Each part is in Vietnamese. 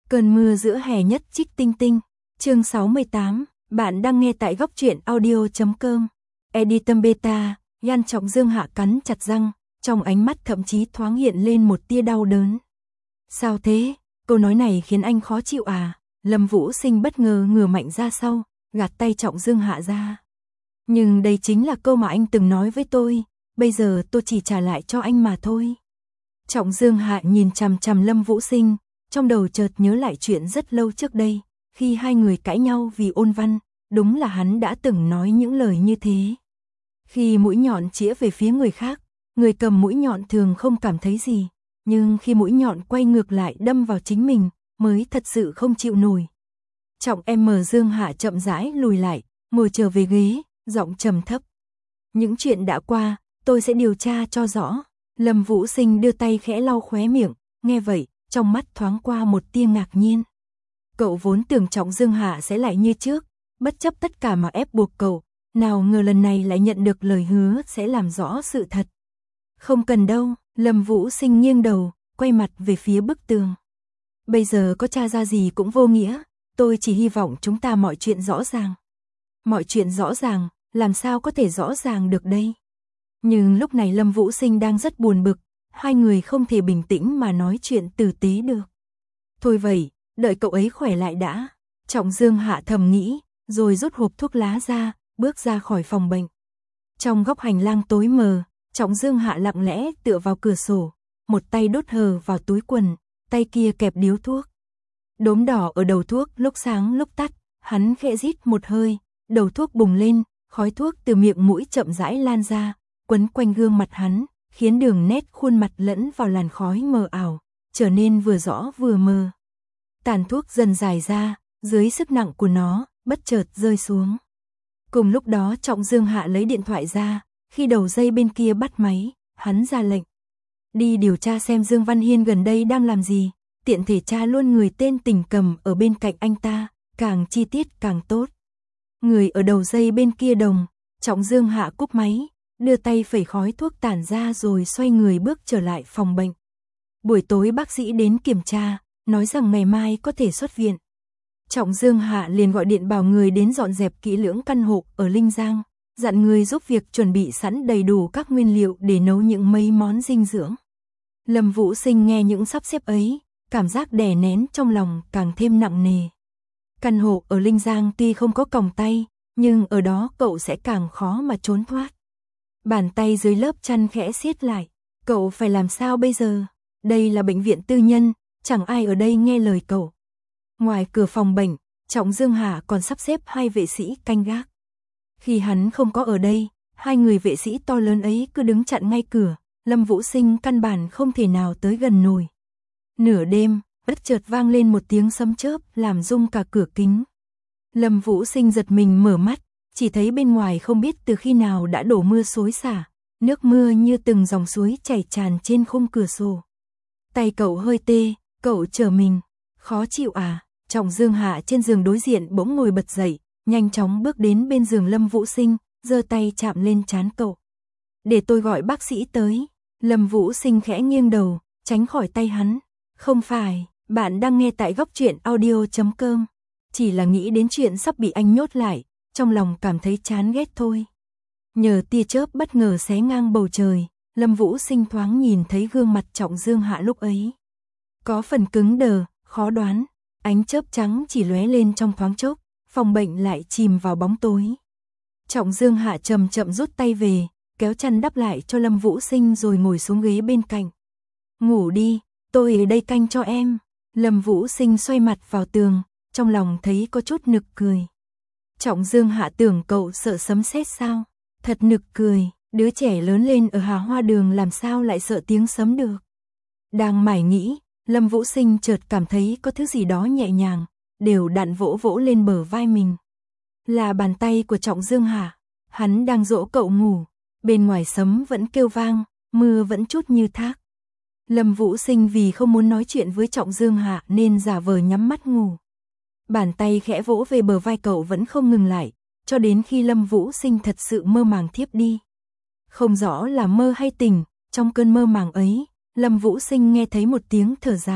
Cơn mưa giữa hè nhất trích tinh tinh. Chương 68, bạn đang nghe tại góc truyện audio.com. Editor Beta, Yan Trọng Dương Hạ cắn chặt răng, trong ánh mắt thậm chí thoáng hiện lên một tia đau đớn. Sao thế? Câu nói này khiến anh khó chịu à? Lâm Vũ Sinh bất ngờ ngửa mạnh ra sau, gạt tay Trọng Dương Hạ ra. Nhưng đây chính là câu mà anh từng nói với tôi, bây giờ tôi chỉ trả lại cho anh mà thôi. Trọng Dương Hạ nhìn chằm chằm Lâm Vũ Sinh, trong đầu chợt nhớ lại chuyện rất lâu trước đây, khi hai người cãi nhau vì ôn văn, đúng là hắn đã từng nói những lời như thế. Khi mũi nhọn chĩa về phía người khác, người cầm mũi nhọn thường không cảm thấy gì, nhưng khi mũi nhọn quay ngược lại đâm vào chính mình, mới thật sự không chịu nổi. Trọng Dương Hạ chậm rãi lùi lại, ngồi trở về ghế, giọng trầm thấp. Những chuyện đã qua, tôi sẽ điều tra cho rõ. Lâm Vũ Sinh đưa tay khẽ lau khóe miệng, nghe vậy, trong mắt thoáng qua một tia ngạc nhiên. Cậu vốn tưởng Trọng Dương Hạ sẽ lại như trước, bất chấp tất cả mà ép buộc cậu, nào ngờ lần này lại nhận được lời hứa sẽ làm rõ sự thật. Không cần đâu, Lâm Vũ Sinh nghiêng đầu, quay mặt về phía bức tường. Bây giờ có tra ra gì cũng vô nghĩa, tôi chỉ hy vọng chúng ta mọi chuyện rõ ràng. Mọi chuyện rõ ràng, làm sao có thể rõ ràng được đây? Nhưng lúc này Lâm Vũ Sinh đang rất buồn bực, hai người không thể bình tĩnh mà nói chuyện tử tế được. Thôi vậy, đợi cậu ấy khỏe lại đã. Trọng Dương Hạ thầm nghĩ, rồi rút hộp thuốc lá ra, bước ra khỏi phòng bệnh. Trong góc hành lang tối mờ, Trọng Dương Hạ lặng lẽ tựa vào cửa sổ, một tay đốt hờ vào túi quần, tay kia kẹp điếu thuốc. Đốm đỏ ở đầu thuốc lúc sáng lúc tắt, hắn khẽ rít một hơi, đầu thuốc bùng lên, khói thuốc từ miệng mũi chậm rãi lan ra, quấn quanh gương mặt hắn, khiến đường nét khuôn mặt lẫn vào làn khói mờ ảo, trở nên vừa rõ vừa mờ. Tàn thuốc dần dài ra, dưới sức nặng của nó, bất chợt rơi xuống. Cùng lúc đó Trọng Dương Hạ lấy điện thoại ra, khi đầu dây bên kia bắt máy, hắn ra lệnh. Đi điều tra xem Dương Văn Hiên gần đây đang làm gì, tiện thể tra luôn người tên Tình Cầm ở bên cạnh anh ta, càng chi tiết càng tốt. Người ở đầu dây bên kia đồng, Trọng Dương Hạ cúp máy, đưa tay phẩy khói thuốc tản ra rồi xoay người bước trở lại phòng bệnh. Buổi tối bác sĩ đến kiểm tra, nói rằng ngày mai có thể xuất viện. Trọng Dương Hạ liền gọi điện bảo người đến dọn dẹp kỹ lưỡng căn hộ ở Linh Giang, dặn người giúp việc chuẩn bị sẵn đầy đủ các nguyên liệu để nấu những mấy món dinh dưỡng. Lâm Vũ Sinh nghe những sắp xếp ấy, cảm giác đè nén trong lòng càng thêm nặng nề. Căn hộ ở Linh Giang tuy không có còng tay, nhưng ở đó cậu sẽ càng khó mà trốn thoát. Bàn tay dưới lớp chăn khẽ siết lại, cậu phải làm sao bây giờ? Đây là bệnh viện tư nhân, chẳng ai ở đây nghe lời cậu. Ngoài cửa phòng bệnh, Trọng Dương Hạ còn sắp xếp hai vệ sĩ canh gác. Khi hắn không có ở đây, hai người vệ sĩ to lớn ấy cứ đứng chặn ngay cửa, Lâm Vũ Sinh căn bản không thể nào tới gần nổi. Nửa đêm, bất chợt vang lên một tiếng sấm chớp làm rung cả cửa kính. Lâm Vũ Sinh giật mình mở mắt, chỉ thấy bên ngoài không biết từ khi nào đã đổ mưa xối xả, nước mưa như từng dòng suối chảy tràn trên khung cửa sổ. Tay cậu hơi tê, cậu trở mình, khó chịu à? Trọng Dương Hạ trên giường đối diện bỗng ngồi bật dậy, nhanh chóng bước đến bên giường Lâm Vũ Sinh, giơ tay chạm lên trán cậu. Để tôi gọi bác sĩ tới. Lâm Vũ Sinh khẽ nghiêng đầu, tránh khỏi tay hắn. Không phải, bạn đang nghe tại góc truyện audio.com. Chỉ là nghĩ đến chuyện sắp bị anh nhốt lại, trong lòng cảm thấy chán ghét thôi. Nhờ tia chớp bất ngờ xé ngang bầu trời, Lâm Vũ Sinh thoáng nhìn thấy gương mặt Trọng Dương Hạ lúc ấy. Có phần cứng đờ, khó đoán, ánh chớp trắng chỉ lóe lên trong thoáng chốc, phòng bệnh lại chìm vào bóng tối. Trọng Dương Hạ chậm chậm rút tay về, kéo chăn đắp lại cho Lâm Vũ Sinh rồi ngồi xuống ghế bên cạnh. Ngủ đi, tôi ở đây canh cho em. Lâm Vũ Sinh xoay mặt vào tường, trong lòng thấy có chút nực cười. Trọng Dương Hạ tưởng cậu sợ sấm sét sao? Thật nực cười, đứa trẻ lớn lên ở Hà Hoa Đường làm sao lại sợ tiếng sấm được. Đang mải nghĩ, Lâm Vũ Sinh chợt cảm thấy có thứ gì đó nhẹ nhàng, đều đặn vỗ vỗ lên bờ vai mình. Là bàn tay của Trọng Dương Hạ, hắn đang dỗ cậu ngủ, bên ngoài sấm vẫn kêu vang, mưa vẫn trút như thác. Lâm Vũ Sinh vì không muốn nói chuyện với Trọng Dương Hạ nên giả vờ nhắm mắt ngủ. Bàn tay khẽ vỗ về bờ vai cậu vẫn không ngừng lại, cho đến khi Lâm Vũ Sinh thật sự mơ màng thiếp đi. Không rõ là mơ hay tỉnh, trong cơn mơ màng ấy, Lâm Vũ Sinh nghe thấy một tiếng thở dài,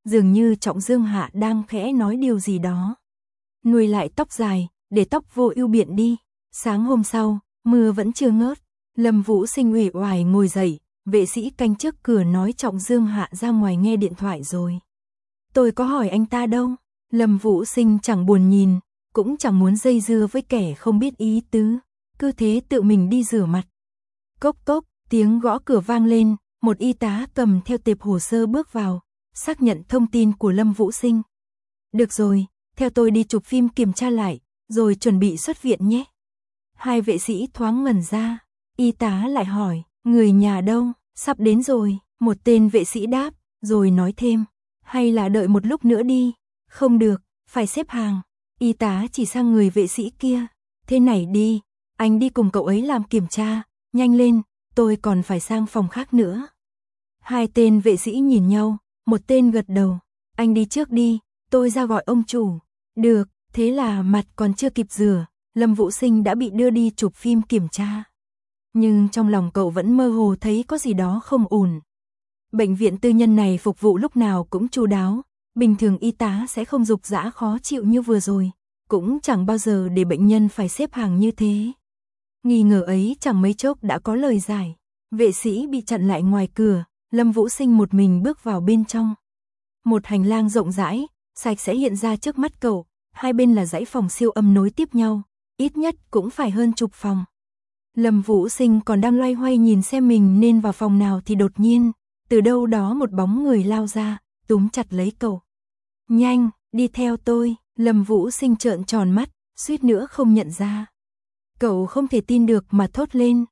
dường như Trọng Dương Hạ đang khẽ nói điều gì đó. Nuôi lại tóc dài, để tóc vô ưu biện đi. Sáng hôm sau, mưa vẫn chưa ngớt. Lâm Vũ Sinh uể oải ngồi dậy, vệ sĩ canh trước cửa nói Trọng Dương Hạ ra ngoài nghe điện thoại rồi. Tôi có hỏi anh ta đâu. Lâm Vũ Sinh chẳng buồn nhìn, cũng chẳng muốn dây dưa với kẻ không biết ý tứ, cứ thế tự mình đi rửa mặt. Cốc cốc, tiếng gõ cửa vang lên, một y tá cầm theo tệp hồ sơ bước vào, xác nhận thông tin của Lâm Vũ Sinh. Được rồi, theo tôi đi chụp phim kiểm tra lại, rồi chuẩn bị xuất viện nhé. Hai vệ sĩ thoáng ngẩn ra, y tá lại hỏi, người nhà đâu, sắp đến rồi, một tên vệ sĩ đáp, rồi nói thêm, hay là đợi một lúc nữa đi, không được, phải xếp hàng. Y tá chỉ sang người vệ sĩ kia, thế này đi, anh đi cùng cậu ấy làm kiểm tra, nhanh lên, tôi còn phải sang phòng khác nữa. Hai tên vệ sĩ nhìn nhau, một tên gật đầu, anh đi trước đi, tôi ra gọi ông chủ. Được, thế là mặt còn chưa kịp rửa, Lâm Vũ Sinh đã bị đưa đi chụp phim kiểm tra. Nhưng trong lòng cậu vẫn mơ hồ thấy có gì đó không ổn. Bệnh viện tư nhân này phục vụ lúc nào cũng chu đáo, bình thường y tá sẽ không dục dã khó chịu như vừa rồi, cũng chẳng bao giờ để bệnh nhân phải xếp hàng như thế. Nghi ngờ ấy chẳng mấy chốc đã có lời giải, vệ sĩ bị chặn lại ngoài cửa, Lâm Vũ Sinh một mình bước vào bên trong. Một hành lang rộng rãi, sạch sẽ hiện ra trước mắt cậu, hai bên là dãy phòng siêu âm nối tiếp nhau, ít nhất cũng phải hơn chục phòng. Lâm Vũ Sinh còn đang loay hoay nhìn xem mình nên vào phòng nào thì đột nhiên, từ đâu đó một bóng người lao ra, túm chặt lấy cậu. Nhanh, đi theo tôi, Lâm Vũ Sinh trợn tròn mắt, suýt nữa không nhận ra. Cậu không thể tin được mà thốt lên,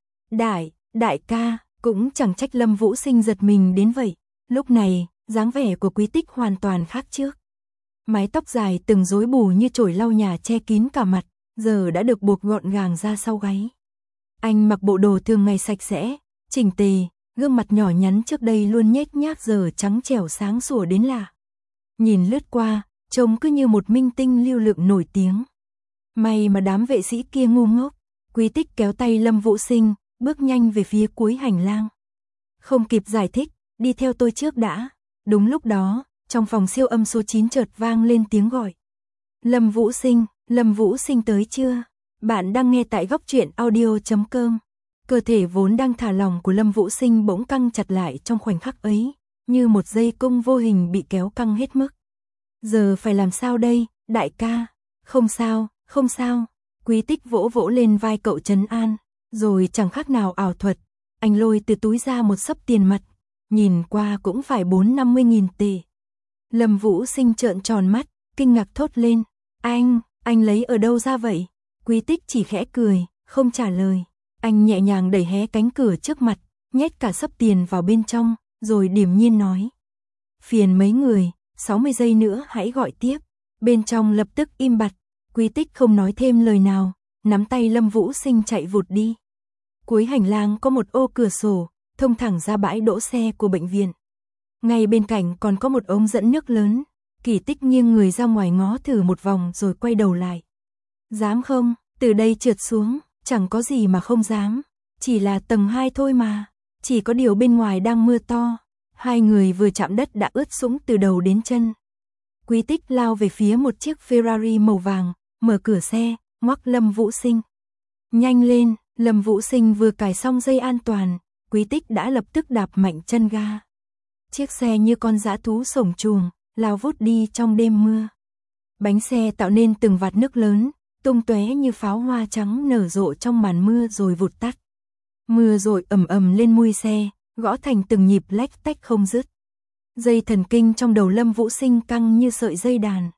đại ca, cũng chẳng trách Lâm Vũ Sinh giật mình đến vậy. Lúc này, dáng vẻ của Quý Tích hoàn toàn khác trước. Mái tóc dài từng rối bù như chổi lau nhà che kín cả mặt, giờ đã được buộc gọn gàng ra sau gáy. Anh mặc bộ đồ thường ngày sạch sẽ, chỉnh tề, gương mặt nhỏ nhắn trước đây luôn nhếch nhác giờ trắng trẻo sáng sủa đến lạ. Nhìn lướt qua, trông cứ như một minh tinh lưu lượng nổi tiếng. May mà đám vệ sĩ kia ngu ngốc. Quý Tích kéo tay Lâm Vũ Sinh, bước nhanh về phía cuối hành lang. Không kịp giải thích, đi theo tôi trước đã. Đúng lúc đó, trong phòng siêu âm số 9 chợt vang lên tiếng gọi. Lâm Vũ Sinh tới chưa? Bạn đang nghe tại góc truyện audio.com. Cơ thể vốn đang thả lỏng của Lâm Vũ Sinh bỗng căng chặt lại trong khoảnh khắc ấy, như một dây cung vô hình bị kéo căng hết mức. Giờ phải làm sao đây, đại ca? Không sao. Quý Tích vỗ vỗ lên vai cậu trấn an, rồi chẳng khác nào ảo thuật, anh lôi từ túi ra một xấp tiền mặt, nhìn qua cũng phải 40-50 nghìn tệ. Lâm Vũ Sinh trợn tròn mắt, kinh ngạc thốt lên, anh lấy ở đâu ra vậy? Quý Tích chỉ khẽ cười, không trả lời. Anh nhẹ nhàng đẩy hé cánh cửa trước mặt, nhét cả xấp tiền vào bên trong, rồi điềm nhiên nói. Phiền mấy người, 60 giây nữa hãy gọi tiếp. Bên trong lập tức im bặt, Quý Tích không nói thêm lời nào, nắm tay Lâm Vũ Sinh chạy vụt đi. Cuối hành lang có một ô cửa sổ, thông thẳng ra bãi đỗ xe của bệnh viện. Ngay bên cạnh còn có một ống dẫn nước lớn. Kỳ Tích nghiêng người ra ngoài ngó thử một vòng rồi quay đầu lại. Dám không, từ đây trượt xuống, chẳng có gì mà không dám. Chỉ là tầng 2 thôi mà. Chỉ có điều bên ngoài đang mưa to. Hai người vừa chạm đất đã ướt sũng từ đầu đến chân. Quý Tích lao về phía một chiếc Ferrari màu vàng, mở cửa xe, ngoắc Lâm Vũ Sinh. Nhanh lên, Lâm Vũ Sinh vừa cài xong dây an toàn, Quý Tích đã lập tức đạp mạnh chân ga. Chiếc xe như con dã thú sổng chuồng, lao vút đi trong đêm mưa. Bánh xe tạo nên từng vạt nước lớn, tung tóe như pháo hoa trắng nở rộ trong màn mưa rồi vụt tắt. Mưa rội ầm ầm lên mui xe, gõ thành từng nhịp lách tách không dứt. Dây thần kinh trong đầu Lâm Vũ Sinh căng như sợi dây đàn.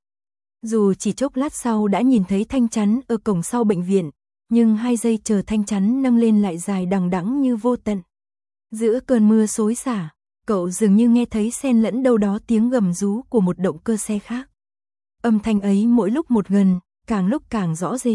Dù chỉ chốc lát sau đã nhìn thấy thanh chắn ở cổng sau bệnh viện, nhưng 2 giây chờ thanh chắn nâng lên lại dài đằng đẵng như vô tận. Giữa cơn mưa xối xả, cậu dường như nghe thấy xen lẫn đâu đó tiếng gầm rú của một động cơ xe khác. Âm thanh ấy mỗi lúc một gần, càng lúc càng rõ rệt.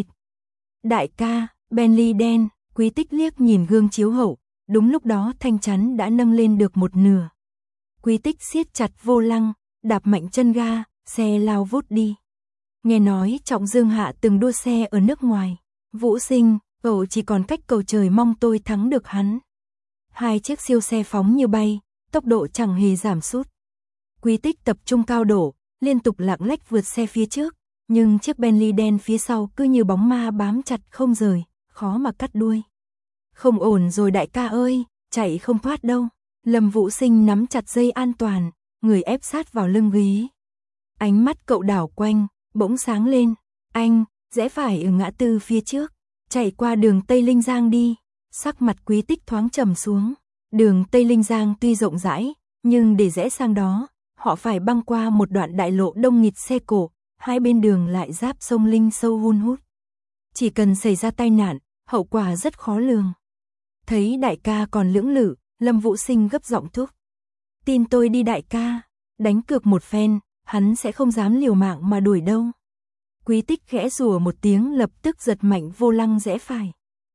Đại ca, Bentley đen, Quý Tích liếc nhìn gương chiếu hậu, đúng lúc đó thanh chắn đã nâng lên được một nửa. Quý Tích siết chặt vô lăng, đạp mạnh chân ga, xe lao vút đi. Nghe nói Trọng Dương Hạ từng đua xe ở nước ngoài. Vũ Sinh, cậu chỉ còn cách cầu trời mong tôi thắng được hắn. Hai chiếc siêu xe phóng như bay, tốc độ chẳng hề giảm sút. Quý Tích tập trung cao độ, liên tục lạng lách vượt xe phía trước, nhưng chiếc Bentley đen phía sau cứ như bóng ma bám chặt không rời, khó mà cắt đuôi. Không ổn rồi đại ca ơi, chạy không thoát đâu. Lâm Vũ Sinh nắm chặt dây an toàn, người ép sát vào lưng ghế. Ánh mắt cậu đảo quanh, bỗng sáng lên. Anh, rẽ phải ở ngã tư phía trước, chạy qua đường Tây Linh Giang đi. Sắc mặt Quý Tích thoáng trầm xuống. Đường Tây Linh Giang tuy rộng rãi, nhưng để rẽ sang đó, họ phải băng qua một đoạn đại lộ đông nghịt xe cộ, hai bên đường lại giáp sông Linh sâu hun hút. Chỉ cần xảy ra tai nạn, hậu quả rất khó lường. Thấy đại ca còn lưỡng lự, Lâm Vũ Sinh gấp giọng thúc. Tin tôi đi đại ca, đánh cược một phen, hắn sẽ không dám liều mạng mà đuổi đâu. Quý Tích khẽ rủa một tiếng lập tức giật mạnh vô lăng rẽ phải.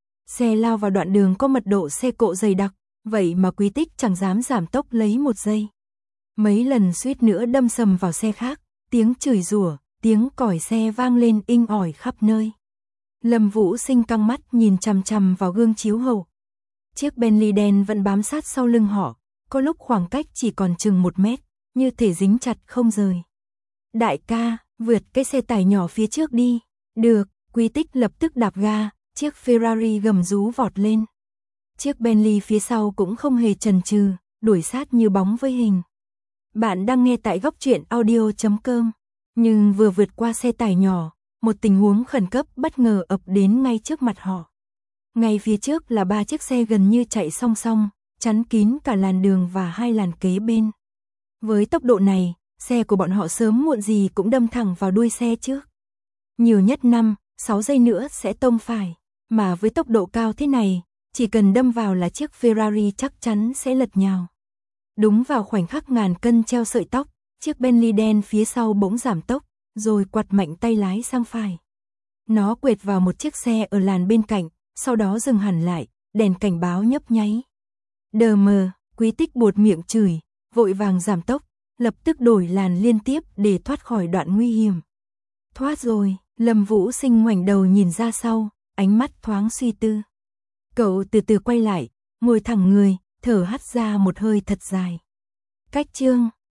Xe lao vào đoạn đường có mật độ xe cộ dày đặc, vậy mà Quý Tích chẳng dám giảm tốc lấy một giây. Mấy lần suýt nữa đâm sầm vào xe khác, tiếng chửi rủa, tiếng còi xe vang lên inh ỏi khắp nơi. Lâm Vũ Sinh căng mắt nhìn chằm chằm vào gương chiếu hậu. Chiếc Bentley đen vẫn bám sát sau lưng họ, có lúc khoảng cách chỉ còn chừng 1 mét, như thể dính chặt không rời. Đại ca, vượt cái xe tải nhỏ phía trước đi. Được, Quý Tích lập tức đạp ga, chiếc Ferrari gầm rú vọt lên. Chiếc Bentley phía sau cũng không hề chần chừ, đuổi sát như bóng với hình. Bạn đang nghe tại góc truyện audio.com. Nhưng vừa vượt qua xe tải nhỏ, một tình huống khẩn cấp bất ngờ ập đến ngay trước mặt họ. Ngay phía trước là 3 chiếc xe gần như chạy song song, chắn kín cả làn đường và 2 làn kế bên. Với tốc độ này, xe của bọn họ sớm muộn gì cũng đâm thẳng vào đuôi xe trước. Nhiều nhất 5-6 giây nữa sẽ tông phải, mà với tốc độ cao thế này, chỉ cần đâm vào là chiếc Ferrari chắc chắn sẽ lật nhào. Đúng vào khoảnh khắc ngàn cân treo sợi tóc, chiếc Bentley đen phía sau bỗng giảm tốc, rồi quặt mạnh tay lái sang phải. Nó quệt vào một chiếc xe ở làn bên cạnh, sau đó dừng hẳn lại, đèn cảnh báo nhấp nháy. Đờ mờ, Quý Tích buột miệng chửi, vội vàng giảm tốc, lập tức đổi làn liên tiếp để thoát khỏi đoạn nguy hiểm. Thoát rồi, Lâm Vũ Sinh ngoảnh đầu nhìn ra sau, ánh mắt thoáng suy tư. Cậu từ từ quay lại, ngồi thẳng người, thở hắt ra một hơi thật dài. Cách chương